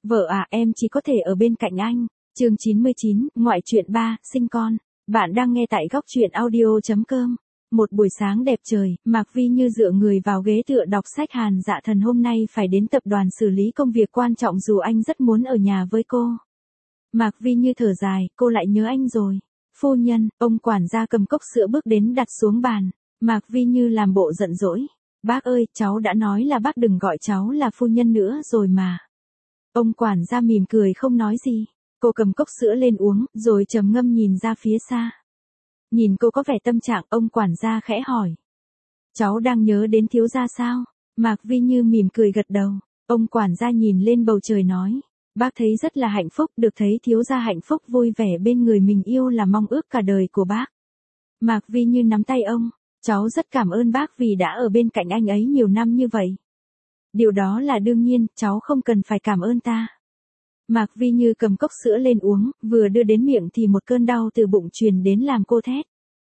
Vợ à, em chỉ có thể ở bên cạnh anh. Chương 99, ngoại truyện 3, sinh con. Bạn đang nghe tại góc truyện audio.com. Một buổi sáng đẹp trời, Mạc Vi Như dựa người vào ghế tựa đọc sách. Hàn Dạ Thần hôm nay phải đến tập đoàn xử lý công việc quan trọng dù anh rất muốn ở nhà với cô. Mạc Vi Như thở dài, cô lại nhớ anh rồi. Phu nhân, ông quản gia cầm cốc sữa bước đến đặt xuống bàn. Mạc Vi Như làm bộ giận dỗi. Bác ơi, cháu đã nói là bác đừng gọi cháu là phu nhân nữa rồi mà. Ông quản gia mỉm cười không nói gì. Cô cầm cốc sữa lên uống, rồi trầm ngâm nhìn ra phía xa. Nhìn cô có vẻ tâm trạng, ông quản gia khẽ hỏi. Cháu đang nhớ đến thiếu gia sao? Mạc Vi Như mỉm cười gật đầu. Ông quản gia nhìn lên bầu trời nói. Bác thấy rất là hạnh phúc, được thấy thiếu gia hạnh phúc vui vẻ bên người mình yêu là mong ước cả đời của bác. Mạc Vi Như nắm tay ông. Cháu rất cảm ơn bác vì đã ở bên cạnh anh ấy nhiều năm như vậy. Điều đó là đương nhiên, cháu không cần phải cảm ơn ta. Mạc Vi Như cầm cốc sữa lên uống, vừa đưa đến miệng thì một cơn đau từ bụng truyền đến làm cô thét.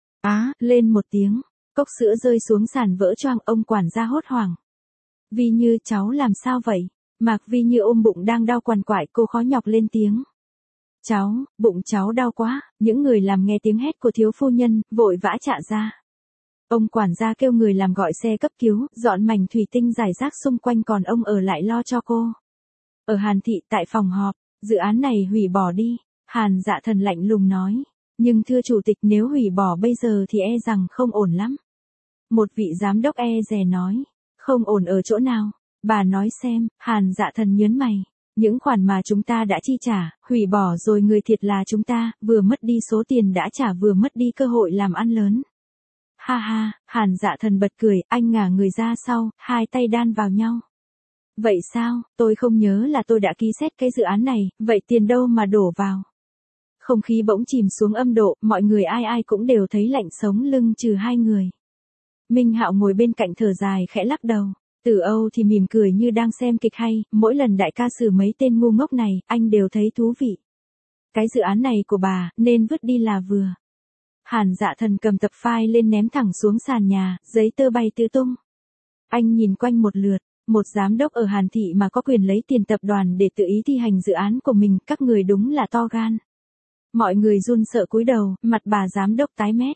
Lên một tiếng, cốc sữa rơi xuống sàn vỡ choang. Ông quản gia hốt hoảng. Vi Như, cháu làm sao vậy? Mạc Vi Như ôm bụng đang đau quằn quại, cô khó nhọc lên tiếng. Bụng cháu đau quá. Những người làm nghe tiếng hét của thiếu phu nhân, vội vã chạy ra. Ông quản gia kêu người làm gọi xe cấp cứu, dọn mảnh thủy tinh rải rác xung quanh, còn ông ở lại lo cho cô. Ở Hàn Thị, tại phòng họp, dự án này hủy bỏ đi. Hàn Dạ Thần lạnh lùng nói. Nhưng thưa chủ tịch, nếu hủy bỏ bây giờ thì e rằng không ổn lắm. Một vị giám đốc e dè nói. Không ổn ở chỗ nào? Bà nói xem. Hàn Dạ Thần nhớn mày. Những khoản mà chúng ta đã chi trả, hủy bỏ rồi người thiệt là chúng ta, vừa mất đi số tiền đã trả vừa mất đi cơ hội làm ăn lớn. Ha ha, Hàn Dạ Thần bật cười, anh ngả người ra sau, hai tay đan vào nhau. Vậy sao, tôi không nhớ là tôi đã ký xét cái dự án này, vậy tiền đâu mà đổ vào. Không khí bỗng chìm xuống âm độ, mọi người ai ai cũng đều thấy lạnh sống lưng trừ hai người. Minh Hạo ngồi bên cạnh thở dài khẽ lắc đầu. Tử Âu thì mỉm cười như đang xem kịch hay, mỗi lần đại ca xử mấy tên ngu ngốc này, anh đều thấy thú vị. Cái dự án này của bà, nên vứt đi là vừa. Hàn Dạ Thần cầm tập file lên ném thẳng xuống sàn nhà, giấy tờ bay tứ tung. Anh nhìn quanh một lượt, một giám đốc ở Hàn Thị mà có quyền lấy tiền tập đoàn để tự ý thi hành dự án của mình, các người đúng là to gan. Mọi người run sợ cúi đầu, mặt bà giám đốc tái mét.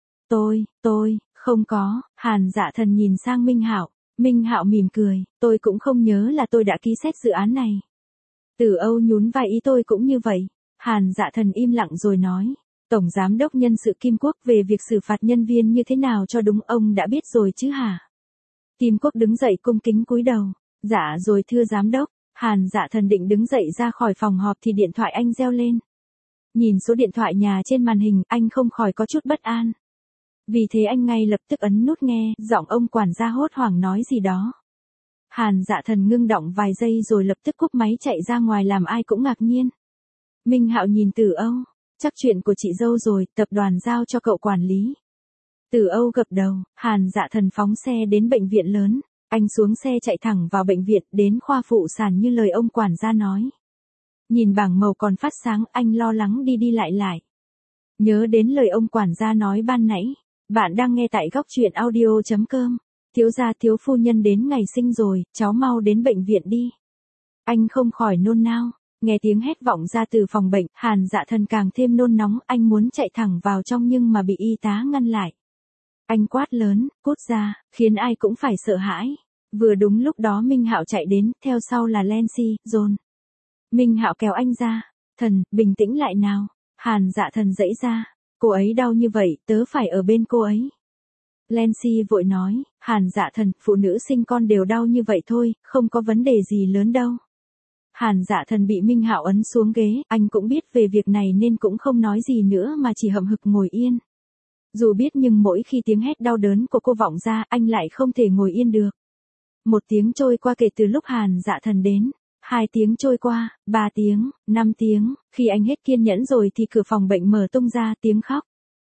Tôi, không có. Hàn Dạ Thần nhìn sang Minh Hạo. Minh Hạo mỉm cười, tôi cũng không nhớ là tôi đã ký xét dự án này. Tử Âu nhún vai, ý tôi cũng như vậy. Hàn Dạ Thần im lặng rồi nói. Tổng giám đốc nhân sự Kim Quốc về việc xử phạt nhân viên như thế nào cho đúng, ông đã biết rồi chứ hả? Kim Quốc đứng dậy cung kính cúi đầu. Dạ rồi thưa giám đốc. Hàn Dạ Thần định đứng dậy ra khỏi phòng họp thì điện thoại anh reo lên. Nhìn số điện thoại nhà trên màn hình, anh không khỏi có chút bất an. Vì thế anh ngay lập tức ấn nút nghe, giọng ông quản gia hốt hoảng nói gì đó. Hàn Dạ Thần ngưng động vài giây rồi lập tức cúp máy chạy ra ngoài làm ai cũng ngạc nhiên. Minh Hạo nhìn Tử Âu. Chắc chuyện của chị dâu rồi, tập đoàn giao cho cậu quản lý. Tử Âu gật đầu. Hàn Dạ Thần phóng xe đến bệnh viện lớn. Anh xuống xe chạy thẳng vào bệnh viện, đến khoa phụ sản như lời ông quản gia nói. Nhìn bảng màu còn phát sáng, anh lo lắng đi đi lại lại. Nhớ đến lời ông quản gia nói ban nãy. Bạn đang nghe tại góc truyện audio.com. Thiếu gia thiếu phu nhân đến ngày sinh rồi, cháu mau đến bệnh viện đi. Anh không khỏi nôn nao. Nghe tiếng hét vọng ra từ phòng bệnh, Hàn Dạ Thần càng thêm nôn nóng, anh muốn chạy thẳng vào trong nhưng mà bị y tá ngăn lại. Anh quát lớn, cút ra, khiến ai cũng phải sợ hãi. Vừa đúng lúc đó Minh Hạo chạy đến, theo sau là Lancy, John. Minh Hạo kéo anh ra. Thần, bình tĩnh lại nào. Hàn Dạ Thần giãy ra. Cô ấy đau như vậy, tớ phải ở bên cô ấy. Lancy vội nói, Hàn Dạ Thần, phụ nữ sinh con đều đau như vậy thôi, không có vấn đề gì lớn đâu. Hàn Dạ Thần bị Minh Hạo ấn xuống ghế, anh cũng biết về việc này nên cũng không nói gì nữa mà chỉ hậm hực ngồi yên. Dù biết nhưng mỗi khi tiếng hét đau đớn của cô vọng ra, anh lại không thể ngồi yên được. 1 tiếng trôi qua kể từ lúc Hàn Dạ Thần đến. 2 tiếng trôi qua, 3 tiếng, 5 tiếng, khi anh hết kiên nhẫn rồi thì cửa phòng bệnh mở tung ra, tiếng khóc.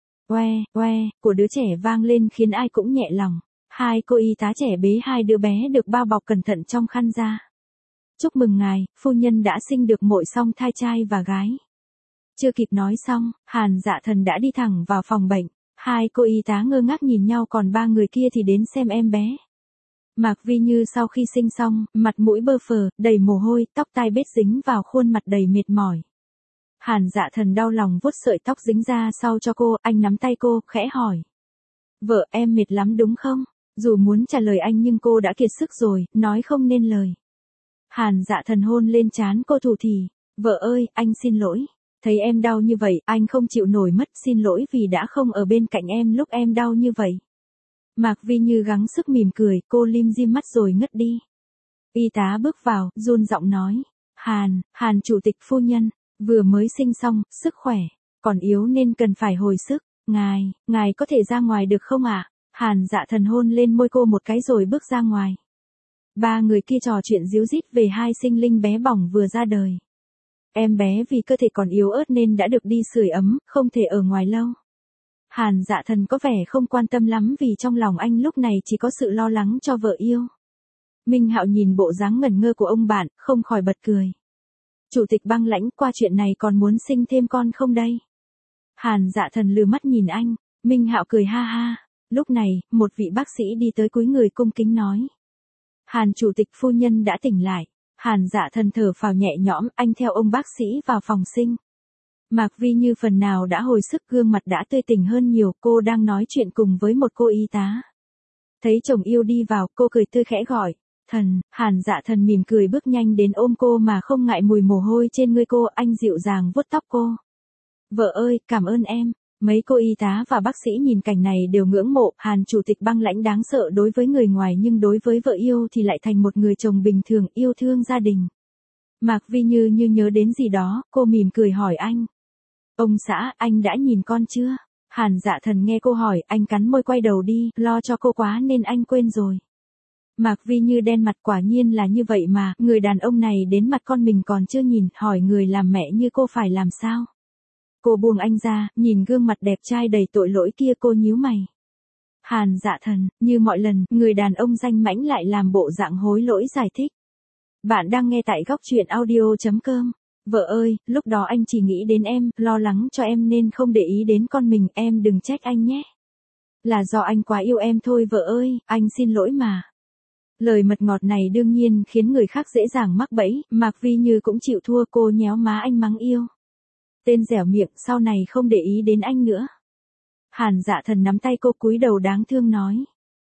Oe, của đứa trẻ vang lên khiến ai cũng nhẹ lòng. 2 cô y tá trẻ bế 2 đứa bé được bao bọc cẩn thận trong khăn ra. Chúc mừng ngài, phu nhân đã sinh được mội song thai trai và gái. Chưa kịp nói xong, Hàn Dạ Thần đã đi thẳng vào phòng bệnh. 2 cô y tá ngơ ngác nhìn nhau, còn 3 người kia thì đến xem em bé. Mạc Vi Như sau khi sinh xong, mặt mũi bơ phờ, đầy mồ hôi, tóc tai bết dính vào khuôn mặt đầy mệt mỏi. Hàn Dạ Thần đau lòng vuốt sợi tóc dính ra sau cho cô, anh nắm tay cô, khẽ hỏi. Vợ em mệt lắm đúng không? Dù muốn trả lời anh nhưng cô đã kiệt sức rồi, nói không nên lời. Hàn Dạ Thần hôn lên trán cô thủ thỉ. Vợ ơi, anh xin lỗi. Thấy em đau như vậy, anh không chịu nổi mất, xin lỗi vì đã không ở bên cạnh em lúc em đau như vậy. Mạc Vi Như gắng sức mỉm cười, cô lim dim mắt rồi ngất đi. Y tá bước vào, run giọng nói. Hàn chủ tịch phu nhân, vừa mới sinh xong, sức khỏe, còn yếu nên cần phải hồi sức. Ngài có thể ra ngoài được không ạ? Hàn Dạ Thần hôn lên môi cô một cái rồi bước ra ngoài. Ba người kia trò chuyện díu dít về hai sinh linh bé bỏng vừa ra đời. Em bé vì cơ thể còn yếu ớt nên đã được đi sưởi ấm, không thể ở ngoài lâu. Hàn Dạ Thần có vẻ không quan tâm lắm vì trong lòng anh lúc này chỉ có sự lo lắng cho vợ yêu. Minh Hạo nhìn bộ dáng ngẩn ngơ của ông bạn, không khỏi bật cười. Chủ tịch Băng Lãnh, qua chuyện này còn muốn sinh thêm con không đây? Hàn Dạ Thần lừa mắt nhìn anh, Minh Hạo cười ha ha. Lúc này, một vị bác sĩ đi tới cúi người cung kính nói. Hàn chủ tịch phu nhân đã tỉnh lại. Hàn Dạ Thần thở phào nhẹ nhõm, anh theo ông bác sĩ vào phòng sinh. Mạc Vi Như phần nào đã hồi sức, gương mặt đã tươi tỉnh hơn nhiều, cô đang nói chuyện cùng với một cô y tá. Thấy chồng yêu đi vào, cô cười tươi khẽ gọi. Hàn Dạ Thần mỉm cười bước nhanh đến ôm cô mà không ngại mùi mồ hôi trên người cô, anh dịu dàng vuốt tóc cô. Vợ ơi, cảm ơn em. Mấy cô y tá và bác sĩ nhìn cảnh này đều ngưỡng mộ, Hàn chủ tịch Băng Lãnh đáng sợ đối với người ngoài nhưng đối với vợ yêu thì lại thành một người chồng bình thường, yêu thương gia đình. Mạc Vi Như nhớ đến gì đó, cô mỉm cười hỏi anh. Ông xã, anh đã nhìn con chưa? Hàn Dạ Thần nghe cô hỏi, anh cắn môi quay đầu đi, lo cho cô quá nên anh quên rồi. Mạc Vi Như đen mặt, quả nhiên là như vậy mà, người đàn ông này đến mặt con mình còn chưa nhìn, hỏi người làm mẹ như cô phải làm sao? Cô buông anh ra, nhìn gương mặt đẹp trai đầy tội lỗi kia, cô nhíu mày. Hàn Dạ Thần, như mọi lần, người đàn ông danh mãnh lại làm bộ dạng hối lỗi giải thích. Bạn đang nghe tại góc truyện audio.com. Vợ ơi, lúc đó anh chỉ nghĩ đến em, lo lắng cho em nên không để ý đến con mình, em đừng trách anh nhé. Là do anh quá yêu em thôi vợ ơi, anh xin lỗi mà. Lời mật ngọt này đương nhiên khiến người khác dễ dàng mắc bẫy, Mạc Vi Như cũng chịu thua, cô nhéo má anh mắng yêu. Tên dẻo miệng, sau này không để ý đến anh nữa. Hàn Dạ Thần nắm tay cô cúi đầu đáng thương nói.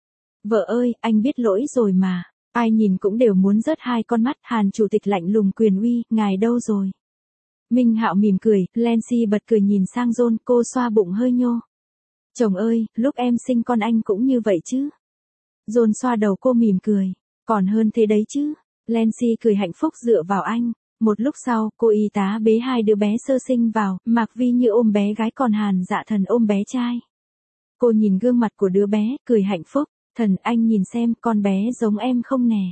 Vợ ơi, anh biết lỗi rồi mà. Ai nhìn cũng đều muốn rớt hai con mắt. Hàn chủ tịch lạnh lùng quyền uy, ngài đâu rồi? Minh Hạo mỉm cười, Lancy bật cười nhìn sang John, cô xoa bụng hơi nhô. Chồng ơi, lúc em sinh con anh cũng như vậy chứ? John xoa đầu cô mỉm cười. Còn hơn thế đấy chứ? Lancy cười hạnh phúc dựa vào anh. Một lúc sau, cô y tá bế hai đứa bé sơ sinh vào, Mạc Vi Như ôm bé gái còn Hàn Dạ Thần ôm bé trai. Cô nhìn gương mặt của đứa bé, cười hạnh phúc. Thần, anh nhìn xem, con bé giống em không nè?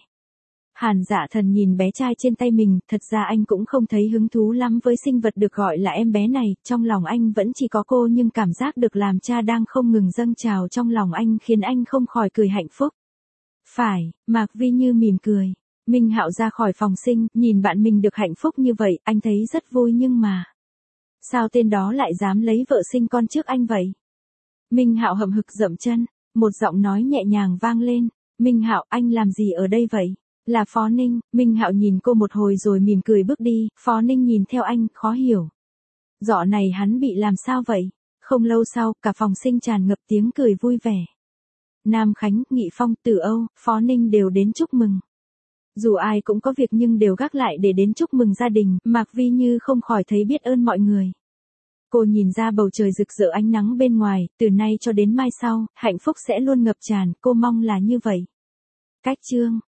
Hàn Dạ Thần nhìn bé trai trên tay mình, thật ra anh cũng không thấy hứng thú lắm với sinh vật được gọi là em bé này, trong lòng anh vẫn chỉ có cô nhưng cảm giác được làm cha đang không ngừng dâng trào trong lòng anh khiến anh không khỏi cười hạnh phúc. Phải, Mạc Vi Như mỉm cười. Minh Hạo ra khỏi phòng sinh, nhìn bạn mình được hạnh phúc như vậy, anh thấy rất vui nhưng mà. Sao tên đó lại dám lấy vợ sinh con trước anh vậy? Minh Hạo hậm hực dậm chân, một giọng nói nhẹ nhàng vang lên. Minh Hạo, anh làm gì ở đây vậy? Là Phó Ninh. Minh Hạo nhìn cô một hồi rồi mỉm cười bước đi, Phó Ninh nhìn theo anh, khó hiểu. Dạo này hắn bị làm sao vậy? Không lâu sau, cả phòng sinh tràn ngập tiếng cười vui vẻ. Nam Khánh, Nghị Phong, Tử Âu, Phó Ninh đều đến chúc mừng. Dù ai cũng có việc nhưng đều gác lại để đến chúc mừng gia đình, Mạc Vi Như không khỏi thấy biết ơn mọi người. Cô nhìn ra bầu trời rực rỡ ánh nắng bên ngoài, từ nay cho đến mai sau, hạnh phúc sẽ luôn ngập tràn, cô mong là như vậy. Cách chương